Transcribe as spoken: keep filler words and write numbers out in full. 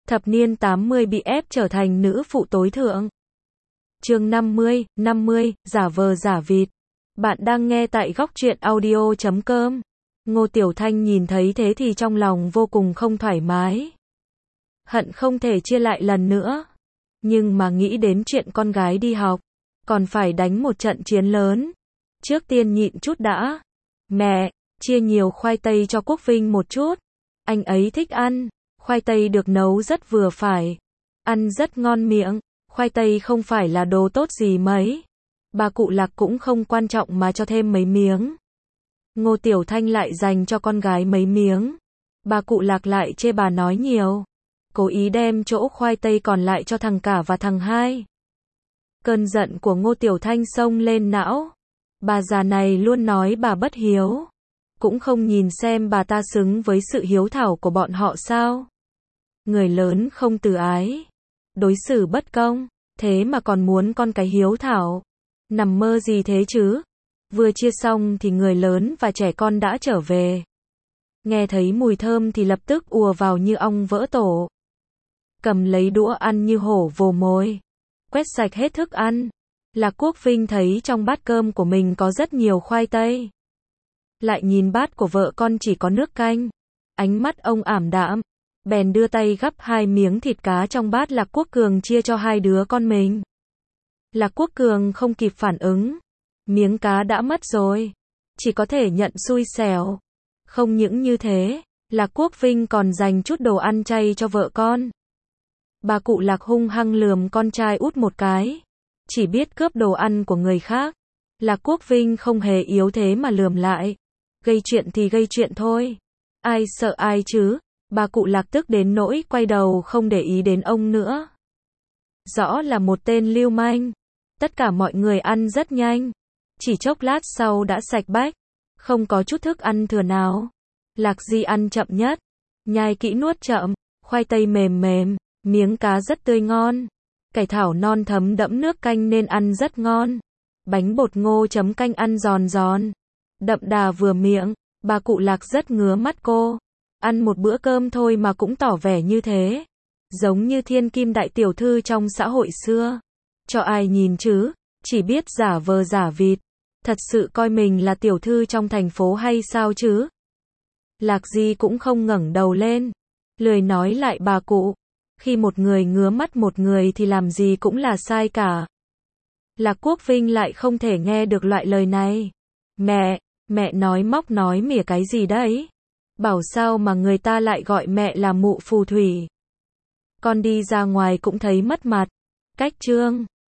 Thập niên tám mươi bị ép trở thành nữ phụ tối thượng. Chương năm mươi, năm mươi, giả vờ giả vịt. Bạn đang nghe tại góc truyện audio chấm com. Ngô Tiểu Thanh nhìn thấy thế thì trong lòng vô cùng không thoải mái. Hận không thể chia lại lần nữa. Nhưng mà nghĩ đến chuyện con gái đi học, còn phải đánh một trận chiến lớn. Trước tiên nhịn chút đã. Mẹ, chia nhiều khoai tây cho Quốc Vinh một chút. Anh ấy thích ăn. Khoai tây được nấu rất vừa phải. Ăn rất ngon miệng. Khoai tây không phải là đồ tốt gì mấy. Bà cụ Lạc cũng không quan trọng mà cho thêm mấy miếng. Ngô Tiểu Thanh lại dành cho con gái mấy miếng. Bà cụ Lạc lại chê bà nói nhiều. Cố ý đem chỗ khoai tây còn lại cho thằng cả và thằng hai. Cơn giận của Ngô Tiểu Thanh xông lên não. Bà già này luôn nói bà bất hiếu. Cũng không nhìn xem bà ta xứng với sự hiếu thảo của bọn họ sao. Người lớn không từ ái. Đối xử bất công. Thế mà còn muốn con cái hiếu thảo. Nằm mơ gì thế chứ. Vừa chia xong thì người lớn và trẻ con đã trở về. Nghe thấy mùi thơm thì lập tức ùa vào như ong vỡ tổ. Cầm lấy đũa ăn như hổ vồ mồi. Quét sạch hết thức ăn. Lạc Quốc Vinh thấy trong bát cơm của mình có rất nhiều khoai tây. Lại nhìn bát của vợ con chỉ có nước canh. Ánh mắt ông ảm đạm. Bèn đưa tay gắp hai miếng thịt cá trong bát Lạc Quốc Cường chia cho hai đứa con mình. Lạc Quốc Cường không kịp phản ứng. Miếng cá đã mất rồi. Chỉ có thể nhận xui xẻo. Không những như thế, Lạc Quốc Vinh còn dành chút đồ ăn chay cho vợ con. Bà cụ Lạc hung hăng lườm con trai út một cái. Chỉ biết cướp đồ ăn của người khác. Lạc Quốc Vinh không hề yếu thế mà lườm lại. Gây chuyện thì gây chuyện thôi. Ai sợ ai chứ? Bà cụ Lạc tức đến nỗi quay đầu không để ý đến ông nữa. Rõ là một tên lưu manh. Tất cả mọi người ăn rất nhanh. Chỉ chốc lát sau đã sạch bách. Không có chút thức ăn thừa nào. Lạc Di ăn chậm nhất. Nhai kỹ nuốt chậm. Khoai tây mềm mềm. Miếng cá rất tươi ngon. Cải thảo non thấm đẫm nước canh nên ăn rất ngon. Bánh bột ngô chấm canh ăn giòn giòn. Đậm đà vừa miệng. Bà cụ Lạc rất ngứa mắt cô. Ăn một bữa cơm thôi mà cũng tỏ vẻ như thế. Giống như thiên kim đại tiểu thư trong xã hội xưa. Cho ai nhìn chứ. Chỉ biết giả vờ giả vịt. Thật sự coi mình là tiểu thư trong thành phố hay sao chứ? Lạc Di cũng không ngẩng đầu lên. Lười nói lại bà cụ. Khi một người ngứa mắt một người thì làm gì cũng là sai cả. Lạc Quốc Vinh lại không thể nghe được loại lời này. Mẹ, mẹ nói móc nói mỉa cái gì đấy? Bảo sao mà người ta lại gọi mẹ là mụ phù thủy. Con đi ra ngoài cũng thấy mất mặt. Cách chương.